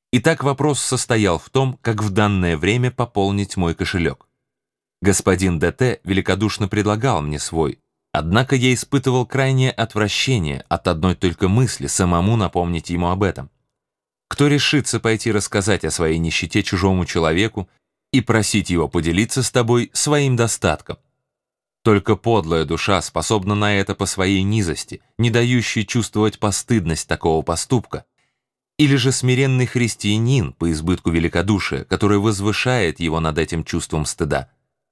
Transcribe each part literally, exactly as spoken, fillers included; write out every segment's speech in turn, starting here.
Итак, вопрос состоял в том, как в данное время пополнить мой кошелек. Господин Д Т великодушно предлагал мне свой, однако я испытывал крайнее отвращение от одной только мысли самому напомнить ему об этом. Кто решится пойти рассказать о своей нищете чужому человеку и просить его поделиться с тобой своим достатком? Только подлая душа способна на это по своей низости, не дающей чувствовать постыдность такого поступка, или же смиренный христианин по избытку великодушия, который возвышает его над этим чувством стыда.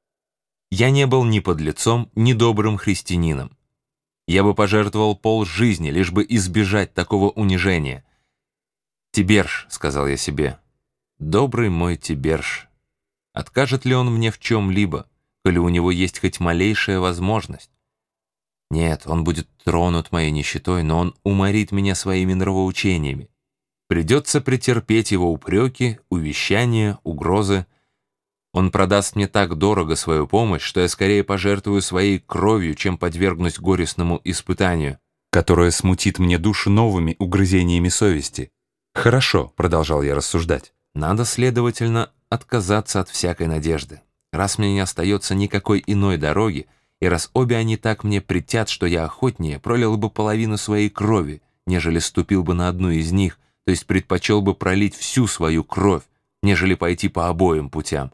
Я не был ни подлецом, ни добрым христианином. Я бы пожертвовал полжизни, лишь бы избежать такого унижения. «Тиберж», — сказал я себе, — «добрый мой Тиберж, откажет ли он мне в чем-либо, коли у него есть хоть малейшая возможность? Нет, он будет тронут моей нищетой, но он уморит меня своими нравоучениями. Придется претерпеть его упреки, увещания, угрозы. Он продаст мне так дорого свою помощь, что я скорее пожертвую своей кровью, чем подвергнусь горестному испытанию, которое смутит мне душу новыми угрызениями совести. Хорошо, — продолжал я рассуждать, — надо, следовательно, отказаться от всякой надежды. Раз мне не остается никакой иной дороги, и раз обе они так мне претят, что я охотнее пролил бы половину своей крови, нежели ступил бы на одну из них, то есть предпочел бы пролить всю свою кровь, нежели пойти по обоим путям.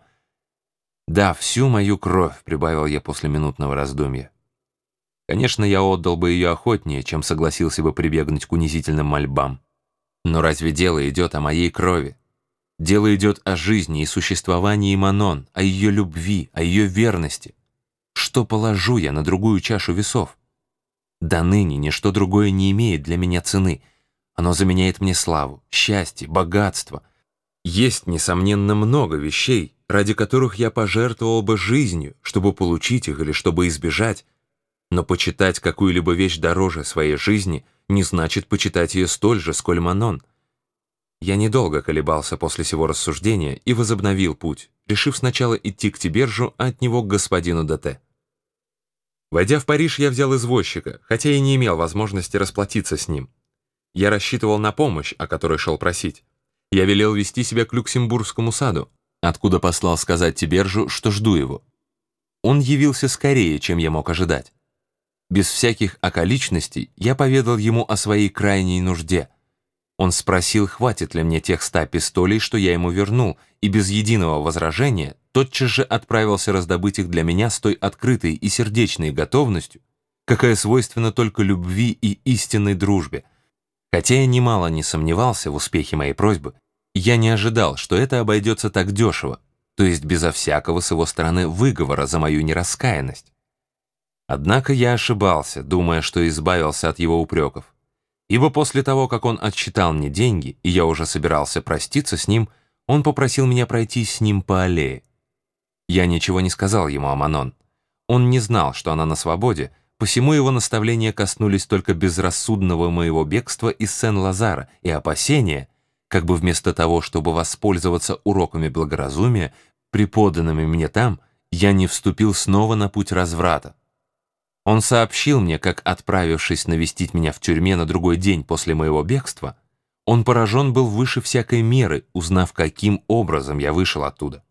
Да, всю мою кровь, — прибавил я после минутного раздумья. Конечно, я отдал бы ее охотнее, чем согласился бы прибегнуть к унизительным мольбам. Но разве дело идет о моей крови? Дело идет о жизни и существовании Манон, о ее любви, о ее верности. Что положу я на другую чашу весов? До ныне ничто другое не имеет для меня цены. Оно заменяет мне славу, счастье, богатство. Есть, несомненно, много вещей, ради которых я пожертвовал бы жизнью, чтобы получить их или чтобы избежать. Но почитать какую-либо вещь дороже своей жизни не значит почитать ее столь же, сколь Манон. Я недолго колебался после сего рассуждения и возобновил путь, решив сначала идти к Тибержу, а от него к господину Д Т. Войдя в Париж, я взял извозчика, хотя и не имел возможности расплатиться с ним. Я рассчитывал на помощь, о которой шел просить. Я велел вести себя к Люксембургскому саду, откуда послал сказать Тибержу, что жду его. Он явился скорее, чем я мог ожидать. Без всяких околичностей я поведал ему о своей крайней нужде. Он спросил, хватит ли мне тех ста пистолей, что я ему вернул, и без единого возражения тотчас же отправился раздобыть их для меня с той открытой и сердечной готовностью, какая свойственна только любви и истинной дружбе. Хотя я немало не сомневался в успехе моей просьбы, я не ожидал, что это обойдется так дешево, то есть безо всякого с его стороны выговора за мою нераскаянность. Однако я ошибался, думая, что избавился от его упреков. Ибо после того, как он отсчитал мне деньги, и я уже собирался проститься с ним, он попросил меня пройти с ним по аллее. Я ничего не сказал ему о Манон. Он не знал, что она на свободе, посему его наставления коснулись только безрассудного моего бегства из Сен-Лазара и опасения, как бы вместо того, чтобы воспользоваться уроками благоразумия, преподанными мне там, я не вступил снова на путь разврата. Он сообщил мне, как, отправившись навестить меня в тюрьме на другой день после моего бегства, он поражен был выше всякой меры, узнав, каким образом я вышел оттуда.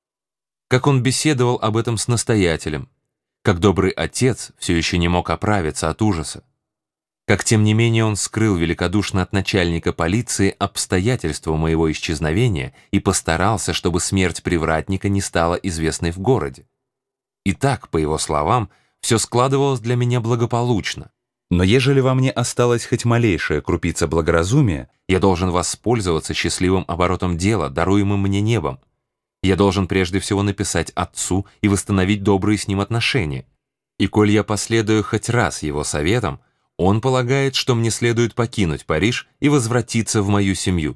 Как он беседовал об этом с настоятелем, как добрый отец все еще не мог оправиться от ужаса, как, тем не менее, он скрыл великодушно от начальника полиции обстоятельства моего исчезновения и постарался, чтобы смерть привратника не стала известной в городе. И так, по его словам, все складывалось для меня благополучно. Но ежели во мне осталась хоть малейшая крупица благоразумия, я должен воспользоваться счастливым оборотом дела, даруемым мне небом. Я должен прежде всего написать отцу и восстановить добрые с ним отношения. И коль я последую хоть раз его советам, он полагает, что мне следует покинуть Париж и возвратиться в мою семью.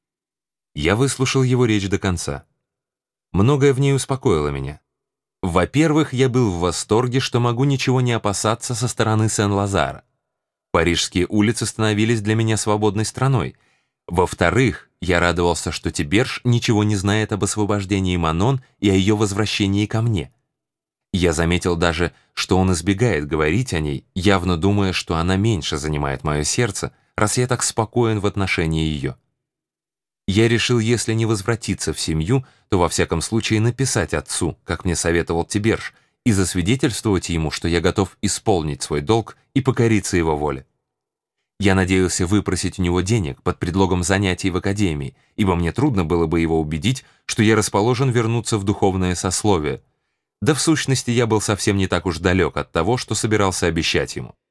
Я выслушал его речь до конца. Многое в ней успокоило меня. Во-первых, я был в восторге, что могу ничего не опасаться со стороны Сен-Лазара. Парижские улицы становились для меня свободной страной. Во-вторых, я радовался, что Тиберж ничего не знает об освобождении Манон и о ее возвращении ко мне. Я заметил даже, что он избегает говорить о ней, явно думая, что она меньше занимает мое сердце, раз я так спокоен в отношении ее. Я решил, если не возвратиться в семью, то во всяком случае написать отцу, как мне советовал Тиберж, и засвидетельствовать ему, что я готов исполнить свой долг и покориться его воле. Я надеялся выпросить у него денег под предлогом занятий в академии, ибо мне трудно было бы его убедить, что я расположен вернуться в духовное сословие. Да в сущности я был совсем не так уж далек от того, что собирался обещать ему.